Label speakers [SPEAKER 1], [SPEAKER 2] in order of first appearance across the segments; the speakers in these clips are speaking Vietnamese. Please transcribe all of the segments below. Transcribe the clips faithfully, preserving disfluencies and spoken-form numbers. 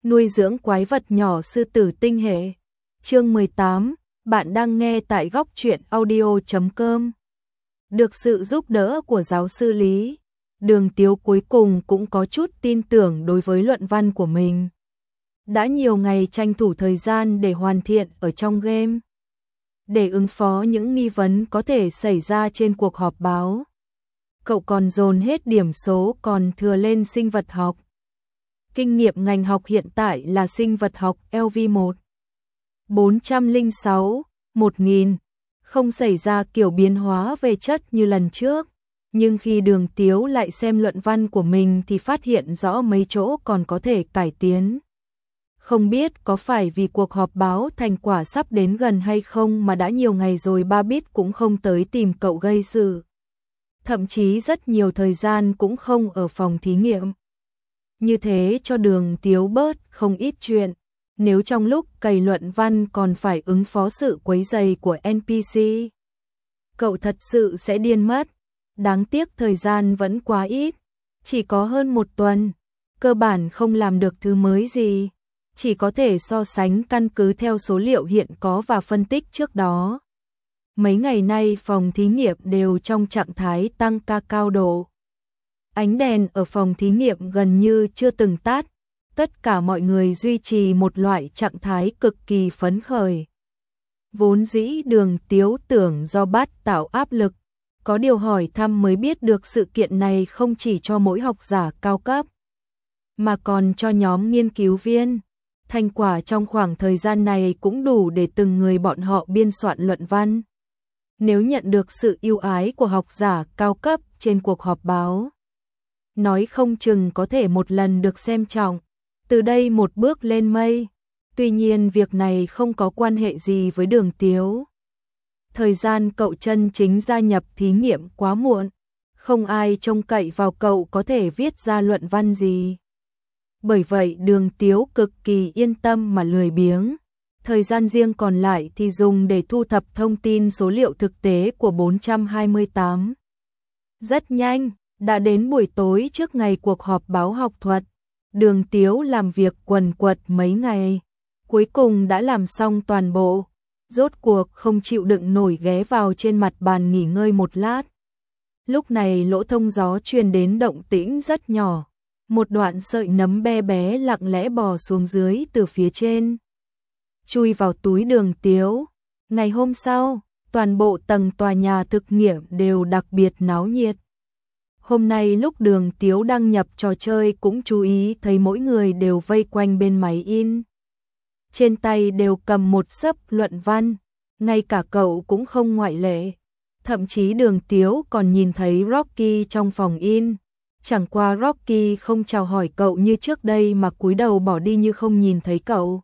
[SPEAKER 1] nuôi dưỡng quái vật nhỏ sư tử tinh hệ. Chương mười tám, bạn đang nghe tại góc truyện audio chấm com. Được sự giúp đỡ của giáo sư Lý, Đường Tiếu cuối cùng cũng có chút tin tưởng đối với luận văn của mình. Đã nhiều ngày tranh thủ thời gian để hoàn thiện ở trong game, để ứng phó những nghi vấn có thể xảy ra trên cuộc họp báo. Cậu còn dồn hết điểm số còn thừa lên sinh vật học. Kinh nghiệm ngành học hiện tại là sinh vật học L V một. bốn trăm lẻ sáu, một nghìn, không xảy ra kiểu biến hóa về chất như lần trước. Nhưng khi Đường Tiếu lại xem luận văn của mình thì phát hiện rõ mấy chỗ còn có thể cải tiến. Không biết có phải vì cuộc họp báo thành quả sắp đến gần hay không mà đã nhiều ngày rồi ba bit cũng không tới tìm cậu gây sự. Thậm chí rất nhiều thời gian cũng không ở phòng thí nghiệm. Như thế cho Đường Tiếu bớt không ít chuyện. Nếu trong lúc cày luận văn còn phải ứng phó sự quấy rầy của N P C, cậu thật sự sẽ điên mất. Đáng tiếc thời gian vẫn quá ít, chỉ có hơn một tuần, cơ bản không làm được thứ mới gì, chỉ có thể so sánh căn cứ theo số liệu hiện có và phân tích trước đó. Mấy ngày nay phòng thí nghiệm đều trong trạng thái tăng ca cao độ. Ánh đèn ở phòng thí nghiệm gần như chưa từng tắt, tất cả mọi người duy trì một loại trạng thái cực kỳ phấn khởi. Vốn dĩ Đường Tiếu tưởng do bát tạo áp lực, có điều hỏi thăm mới biết được sự kiện này không chỉ cho mỗi học giả cao cấp, mà còn cho nhóm nghiên cứu viên. Thành quả trong khoảng thời gian này cũng đủ để từng người bọn họ biên soạn luận văn. Nếu nhận được sự ưu ái của học giả cao cấp trên cuộc họp báo, nói không chừng có thể một lần được xem trọng, từ đây một bước lên mây. Tuy nhiên việc này không có quan hệ gì với Đường Tiếu. Thời gian cậu chân chính gia nhập thí nghiệm quá muộn, không ai trông cậy vào cậu có thể viết ra luận văn gì. Bởi vậy Đường Tiếu cực kỳ yên tâm mà lười biếng. Thời gian riêng còn lại thì dùng để thu thập thông tin số liệu thực tế của bốn trăm hai mươi tám. Rất nhanh, đã đến buổi tối trước ngày cuộc họp báo học thuật. Đường Tiếu làm việc quần quật mấy ngày, cuối cùng đã làm xong toàn bộ. Rốt cuộc không chịu đựng nổi ghé vào trên mặt bàn nghỉ ngơi một lát. Lúc này lỗ thông gió truyền đến động tĩnh rất nhỏ. Một đoạn sợi nấm bé bé lặng lẽ bò xuống dưới từ phía trên, chui vào túi Đường Tiếu. Ngày hôm sau, toàn bộ tầng tòa nhà thực nghiệm đều đặc biệt náo nhiệt. Hôm nay lúc Đường Tiếu đăng nhập trò chơi cũng chú ý thấy mỗi người đều vây quanh bên máy in. Trên tay đều cầm một xấp luận văn, ngay cả cậu cũng không ngoại lệ. Thậm chí Đường Tiếu còn nhìn thấy Rocky trong phòng in. Chẳng qua Rocky không chào hỏi cậu như trước đây mà cúi đầu bỏ đi như không nhìn thấy cậu.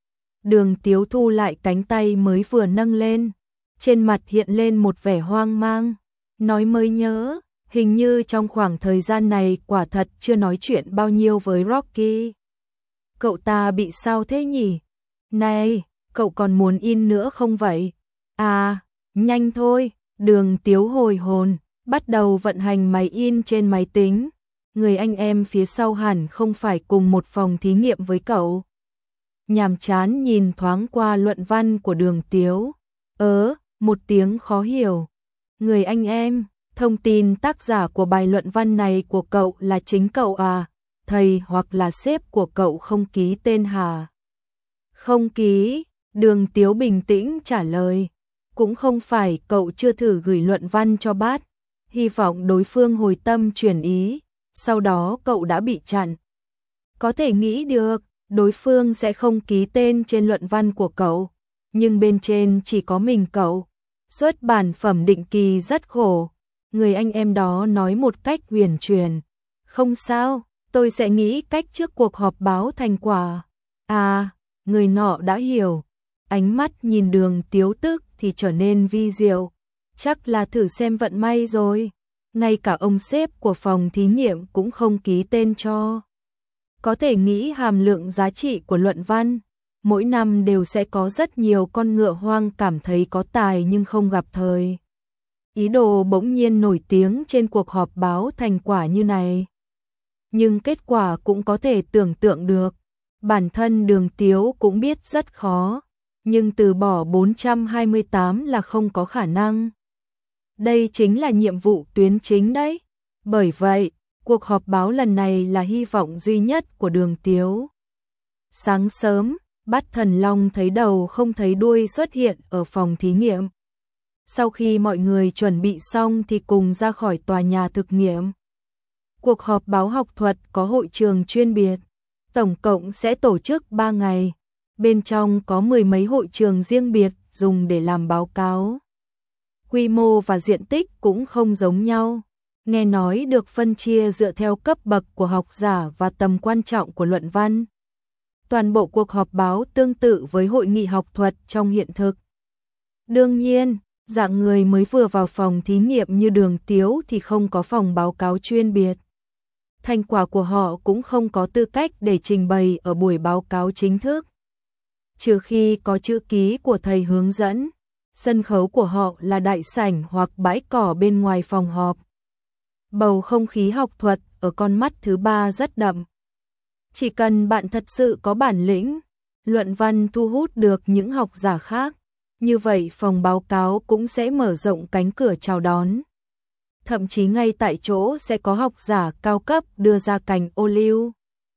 [SPEAKER 1] Đường Tiếu thu lại cánh tay mới vừa nâng lên, trên mặt hiện lên một vẻ hoang mang. Nói mới nhớ, hình như trong khoảng thời gian này quả thật chưa nói chuyện bao nhiêu với Rocky. Cậu ta bị sao thế nhỉ? Này, cậu còn muốn in nữa không vậy? À, nhanh thôi. Đường Tiếu hồi hồn, bắt đầu vận hành máy in trên máy tính. Người anh em phía sau hẳn không phải cùng một phòng thí nghiệm với cậu. Nhàm chán nhìn thoáng qua luận văn của Đường Tiếu. Ớ, một tiếng khó hiểu. Người anh em, thông tin tác giả của bài luận văn này của cậu là chính cậu à? Thầy hoặc là sếp của cậu không ký tên hả? Không ký, Đường Tiếu bình tĩnh trả lời. Cũng không phải cậu chưa thử gửi luận văn cho bát, hy vọng đối phương hồi tâm chuyển ý, sau đó cậu đã bị chặn. Có thể nghĩ được, đối phương sẽ không ký tên trên luận văn của cậu, nhưng bên trên chỉ có mình cậu. Xuất bản phẩm định kỳ rất khổ. Người anh em đó nói một cách huyền truyền. Không sao, tôi sẽ nghĩ cách trước cuộc họp báo thành quả. À, người nọ đã hiểu. Ánh mắt nhìn Đường Tiếu tức thì trở nên vi diệu. Chắc là thử xem vận may rồi. Ngay cả ông sếp của phòng thí nghiệm cũng không ký tên cho. Có thể nghĩ hàm lượng giá trị của luận văn. Mỗi năm đều sẽ có rất nhiều con ngựa hoang cảm thấy có tài nhưng không gặp thời. Ý đồ bỗng nhiên nổi tiếng trên cuộc họp báo thành quả như này. Nhưng kết quả cũng có thể tưởng tượng được. Bản thân Đường Tiếu cũng biết rất khó, nhưng từ bỏ bốn trăm hai mươi tám là không có khả năng. Đây chính là nhiệm vụ tuyến chính đấy. Bởi vậy, cuộc họp báo lần này là hy vọng duy nhất của Đường Tiếu. Sáng sớm, Bát Thần Long thấy đầu không thấy đuôi xuất hiện ở phòng thí nghiệm. Sau khi mọi người chuẩn bị xong thì cùng ra khỏi tòa nhà thực nghiệm. Cuộc họp báo học thuật có hội trường chuyên biệt, tổng cộng sẽ tổ chức ba ngày. Bên trong có mười mấy hội trường riêng biệt dùng để làm báo cáo. Quy mô và diện tích cũng không giống nhau. Nghe nói được phân chia dựa theo cấp bậc của học giả và tầm quan trọng của luận văn. Toàn bộ cuộc họp báo tương tự với hội nghị học thuật trong hiện thực. Đương nhiên, dạng người mới vừa vào phòng thí nghiệm như Đường Tiếu thì không có phòng báo cáo chuyên biệt. Thành quả của họ cũng không có tư cách để trình bày ở buổi báo cáo chính thức. Trừ khi có chữ ký của thầy hướng dẫn, sân khấu của họ là đại sảnh hoặc bãi cỏ bên ngoài phòng họp. Bầu không khí học thuật ở con mắt thứ ba rất đậm. Chỉ cần bạn thật sự có bản lĩnh, luận văn thu hút được những học giả khác, như vậy phòng báo cáo cũng sẽ mở rộng cánh cửa chào đón. Thậm chí ngay tại chỗ sẽ có học giả cao cấp đưa ra cành ô liu.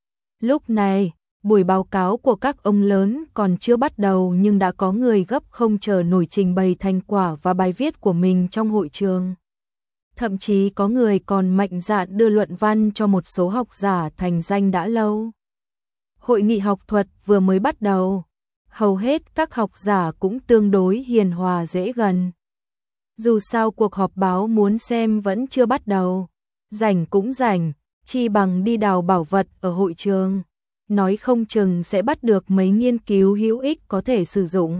[SPEAKER 1] Lúc này, buổi báo cáo của các ông lớn còn chưa bắt đầu nhưng đã có người gấp không chờ nổi trình bày thành quả và bài viết của mình trong hội trường. Thậm chí có người còn mạnh dạn đưa luận văn cho một số học giả thành danh đã lâu. Hội nghị học thuật vừa mới bắt đầu, hầu hết các học giả cũng tương đối hiền hòa dễ gần. Dù sao cuộc họp báo muốn xem vẫn chưa bắt đầu, rảnh cũng rảnh, chi bằng đi đào bảo vật ở hội trường, nói không chừng sẽ bắt được mấy nghiên cứu hữu ích có thể sử dụng.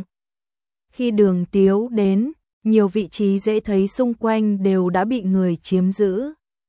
[SPEAKER 1] Khi Đường Tiếu đến, nhiều vị trí dễ thấy xung quanh đều đã bị người chiếm giữ.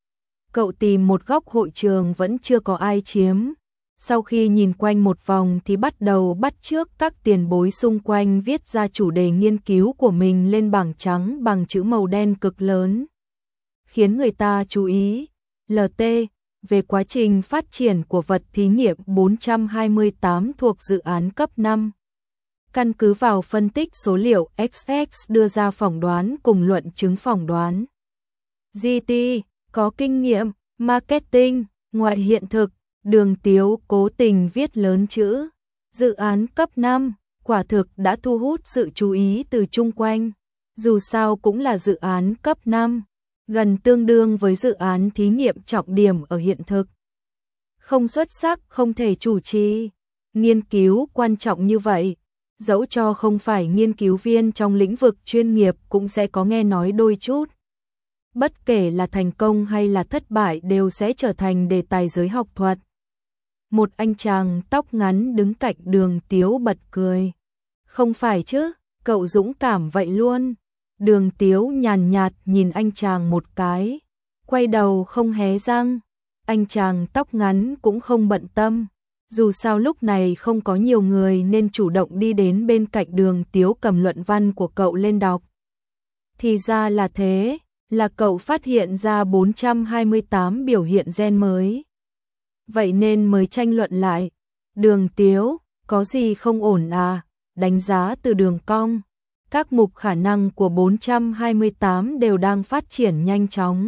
[SPEAKER 1] Cậu tìm một góc hội trường vẫn chưa có ai chiếm. Sau khi nhìn quanh một vòng thì bắt đầu bắt chước các tiền bối xung quanh viết ra chủ đề nghiên cứu của mình lên bảng trắng bằng chữ màu đen cực lớn. Khiến người ta chú ý. lờ tê về quá trình phát triển của vật thí nghiệm bốn trăm hai mươi tám thuộc dự án cấp năm. Căn cứ vào phân tích số liệu ích ích đưa ra phỏng đoán cùng luận chứng phỏng đoán. giê tê có kinh nghiệm, marketing, ngoại hiện thực, Đường Tiếu cố tình viết lớn chữ. Dự án cấp năm, quả thực đã thu hút sự chú ý từ chung quanh. Dù sao cũng là dự án cấp năm, gần tương đương với dự án thí nghiệm trọng điểm ở hiện thực. Không xuất sắc không thể chủ trì. Nghiên cứu quan trọng như vậy, dẫu cho không phải nghiên cứu viên trong lĩnh vực chuyên nghiệp cũng sẽ có nghe nói đôi chút. Bất kể là thành công hay là thất bại đều sẽ trở thành đề tài giới học thuật. Một anh chàng tóc ngắn đứng cạnh Đường Tiếu bật cười. Không phải chứ, cậu dũng cảm vậy luôn. Đường Tiếu nhàn nhạt nhìn anh chàng một cái, quay đầu không hé răng. Anh chàng tóc ngắn cũng không bận tâm. Dù sao lúc này không có nhiều người nên chủ động đi đến bên cạnh Đường Tiếu cầm luận văn của cậu lên đọc. Thì ra là thế, là cậu phát hiện ra bốn trăm hai mươi tám biểu hiện gen mới. Vậy nên mới tranh luận lại. Đường Tiếu, có gì không ổn à? Đánh giá từ đường cong. Các mục khả năng của bốn trăm hai mươi tám đều đang phát triển nhanh chóng.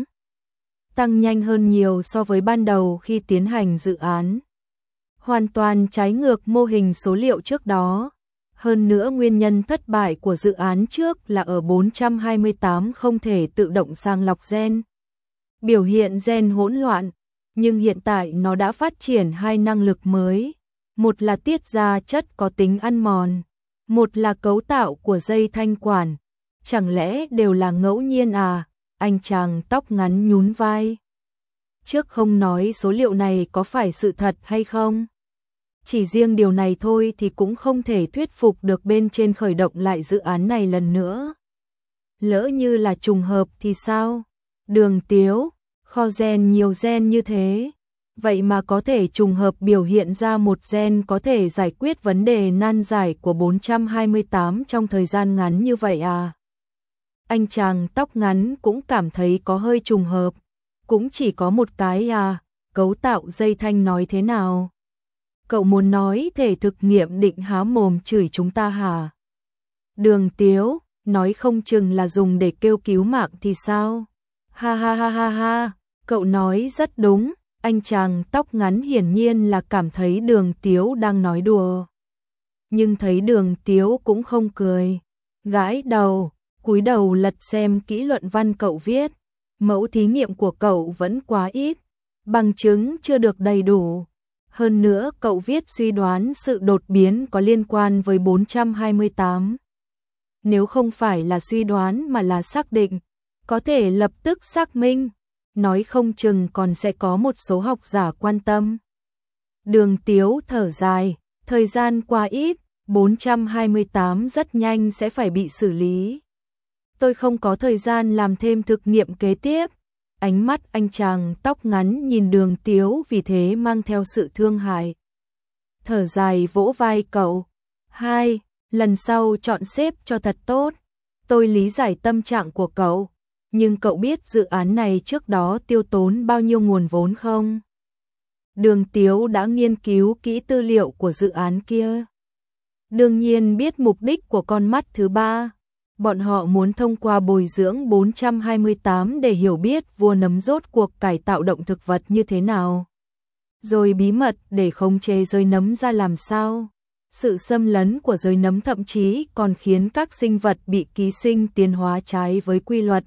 [SPEAKER 1] Tăng nhanh hơn nhiều so với ban đầu khi tiến hành dự án. Hoàn toàn trái ngược mô hình số liệu trước đó. Hơn nữa nguyên nhân thất bại của dự án trước là ở bốn trăm hai mươi tám không thể tự động sàng lọc gen. Biểu hiện gen hỗn loạn, nhưng hiện tại nó đã phát triển hai năng lực mới. Một là tiết ra chất có tính ăn mòn, một là cấu tạo của dây thanh quản. Chẳng lẽ đều là ngẫu nhiên à? Anh chàng tóc ngắn nhún vai. Trước không nói số liệu này có phải sự thật hay không. Chỉ riêng điều này thôi thì cũng không thể thuyết phục được bên trên khởi động lại dự án này lần nữa. Lỡ như là trùng hợp thì sao? Đường Tiếu, kho gen nhiều gen như thế, vậy mà có thể trùng hợp biểu hiện ra một gen có thể giải quyết vấn đề nan giải của bốn trăm hai mươi tám trong thời gian ngắn như vậy à? Anh chàng tóc ngắn cũng cảm thấy có hơi trùng hợp, cũng chỉ có một cái à, cấu tạo dây thanh nói thế nào? Cậu muốn nói thể thực nghiệm định há mồm chửi chúng ta hả? Đường Tiếu, nói không chừng là dùng để kêu cứu mạng thì sao? Ha ha ha ha ha, cậu nói rất đúng, anh chàng tóc ngắn hiển nhiên là cảm thấy Đường Tiếu đang nói đùa. Nhưng thấy Đường Tiếu cũng không cười, gãi đầu, cúi đầu lật xem kỹ luận văn cậu viết. Mẫu thí nghiệm của cậu vẫn quá ít, bằng chứng chưa được đầy đủ. Hơn nữa cậu viết suy đoán sự đột biến có liên quan với bốn trăm hai mươi tám. Nếu không phải là suy đoán mà là xác định, có thể lập tức xác minh, nói không chừng còn sẽ có một số học giả quan tâm. Đường Tiếu thở dài, thời gian qua ít, bốn trăm hai mươi tám rất nhanh sẽ phải bị xử lý. Tôi không có thời gian làm thêm thực nghiệm kế tiếp. Ánh mắt anh chàng tóc ngắn nhìn Đường Tiếu vì thế mang theo sự thương hại. Thở dài vỗ vai cậu. Hai, lần sau chọn xếp cho thật tốt. Tôi lý giải tâm trạng của cậu, nhưng cậu biết dự án này trước đó tiêu tốn bao nhiêu nguồn vốn không? Đường Tiếu đã nghiên cứu kỹ tư liệu của dự án kia. Đương nhiên biết mục đích của con mắt thứ ba. Bọn họ muốn thông qua bồi dưỡng bốn trăm hai mươi tám để hiểu biết vua nấm rốt cuộc cải tạo động thực vật như thế nào. Rồi bí mật để khống chế giới nấm ra làm sao. Sự xâm lấn của giới nấm thậm chí còn khiến các sinh vật bị ký sinh tiến hóa trái với quy luật.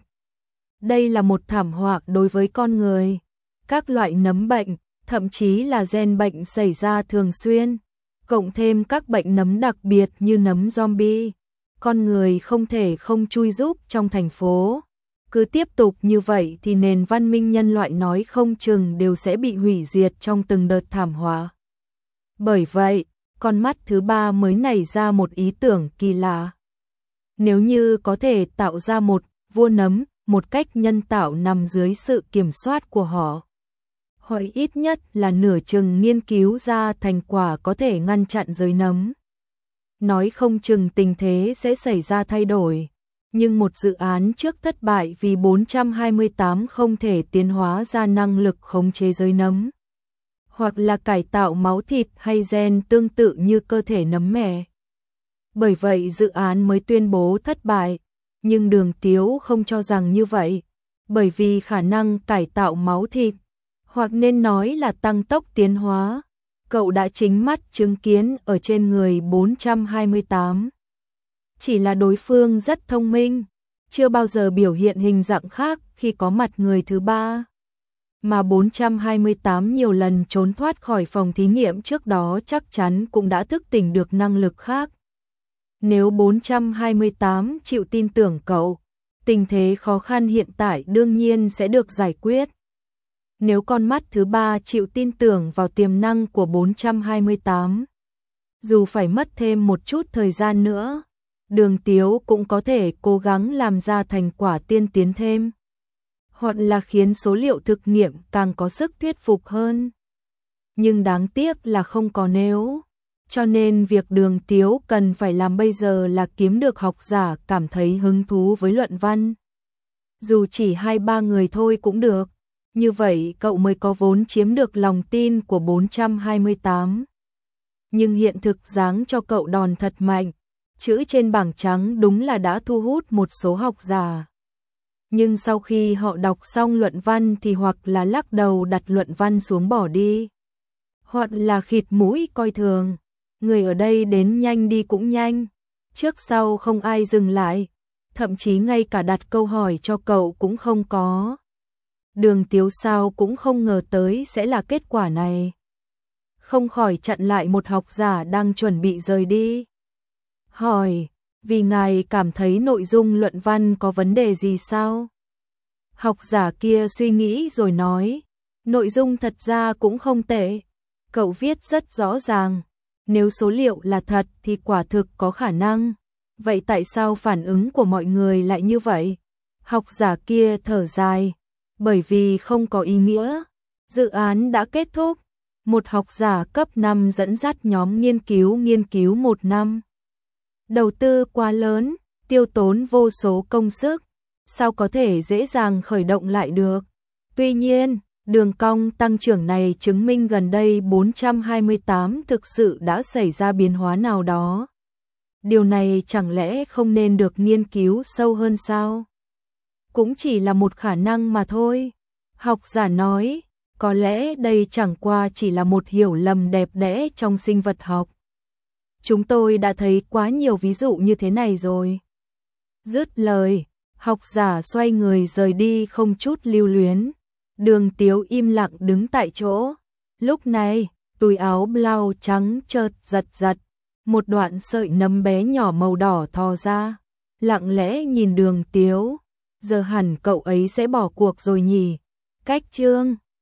[SPEAKER 1] Đây là một thảm họa đối với con người. Các loại nấm bệnh, thậm chí là gen bệnh xảy ra thường xuyên, cộng thêm các bệnh nấm đặc biệt như nấm zombie. Con người không thể không chui giúp trong thành phố. Cứ tiếp tục như vậy thì nền văn minh nhân loại nói không chừng đều sẽ bị hủy diệt trong từng đợt thảm họa. Bởi vậy, con mắt thứ ba mới nảy ra một ý tưởng kỳ lạ. Nếu như có thể tạo ra một vua nấm một cách nhân tạo nằm dưới sự kiểm soát của họ, hoặc ít nhất là nửa chừng nghiên cứu ra thành quả có thể ngăn chặn giới nấm. Nói không chừng tình thế sẽ xảy ra thay đổi, nhưng một dự án trước thất bại vì bốn trăm hai mươi tám không thể tiến hóa ra năng lực khống chế giới nấm, hoặc là cải tạo máu thịt hay gen tương tự như cơ thể nấm mẹ. Bởi vậy dự án mới tuyên bố thất bại, nhưng Đường Tiếu không cho rằng như vậy, bởi vì khả năng cải tạo máu thịt, hoặc nên nói là tăng tốc tiến hóa, cậu đã chính mắt chứng kiến ở trên người bốn trăm hai mươi tám. Chỉ là đối phương rất thông minh, chưa bao giờ biểu hiện hình dạng khác khi có mặt người thứ ba. Mà bốn trăm hai mươi tám nhiều lần trốn thoát khỏi phòng thí nghiệm trước đó chắc chắn cũng đã thức tỉnh được năng lực khác. Nếu bốn trăm hai mươi tám chịu tin tưởng cậu, tình thế khó khăn hiện tại đương nhiên sẽ được giải quyết. Nếu con mắt thứ ba chịu tin tưởng vào tiềm năng của bốn trăm hai mươi tám, dù phải mất thêm một chút thời gian nữa, Đường Tiếu cũng có thể cố gắng làm ra thành quả tiên tiến thêm, hoặc là khiến số liệu thực nghiệm càng có sức thuyết phục hơn. Nhưng đáng tiếc là không có nếu, cho nên việc Đường Tiếu cần phải làm bây giờ là kiếm được học giả cảm thấy hứng thú với luận văn. Dù chỉ hai ba người thôi cũng được. Như vậy cậu mới có vốn chiếm được lòng tin của bốn trăm hai mươi tám. Nhưng hiện thực giáng cho cậu đòn thật mạnh, chữ trên bảng trắng đúng là đã thu hút một số học giả. Nhưng sau khi họ đọc xong luận văn thì hoặc là lắc đầu đặt luận văn xuống bỏ đi, hoặc là khịt mũi coi thường. Người ở đây đến nhanh đi cũng nhanh, trước sau không ai dừng lại, thậm chí ngay cả đặt câu hỏi cho cậu cũng không có. Đường Tiếu sao cũng không ngờ tới sẽ là kết quả này. Không khỏi chặn lại một học giả đang chuẩn bị rời đi. Hỏi, vì ngài cảm thấy nội dung luận văn có vấn đề gì sao? Học giả kia suy nghĩ rồi nói, nội dung thật ra cũng không tệ. Cậu viết rất rõ ràng, nếu số liệu là thật thì quả thực có khả năng. Vậy tại sao phản ứng của mọi người lại như vậy? Học giả kia thở dài. Bởi vì không có ý nghĩa. Dự án đã kết thúc. Một học giả cấp năm dẫn dắt nhóm nghiên cứu nghiên cứu một năm. Đầu tư quá lớn, tiêu tốn vô số công sức. Sao có thể dễ dàng khởi động lại được? Tuy nhiên, Đường cong tăng trưởng này chứng minh gần đây bốn trăm hai mươi tám thực sự đã xảy ra biến hóa nào đó. Điều này chẳng lẽ không nên được nghiên cứu sâu hơn sao? Cũng chỉ là một khả năng mà thôi. Học giả nói, có lẽ đây chẳng qua chỉ là một hiểu lầm đẹp đẽ trong sinh vật học. Chúng tôi đã thấy quá nhiều ví dụ như thế này rồi. Dứt lời, học giả xoay người rời đi không chút lưu luyến. Đường Tiếu im lặng đứng tại chỗ. Lúc này, túi áo blau trắng chợt giật giật. Một đoạn sợi nấm bé nhỏ màu đỏ thò ra. Lặng lẽ nhìn Đường Tiếu. Giờ hẳn cậu ấy sẽ bỏ cuộc rồi nhỉ. Cách chương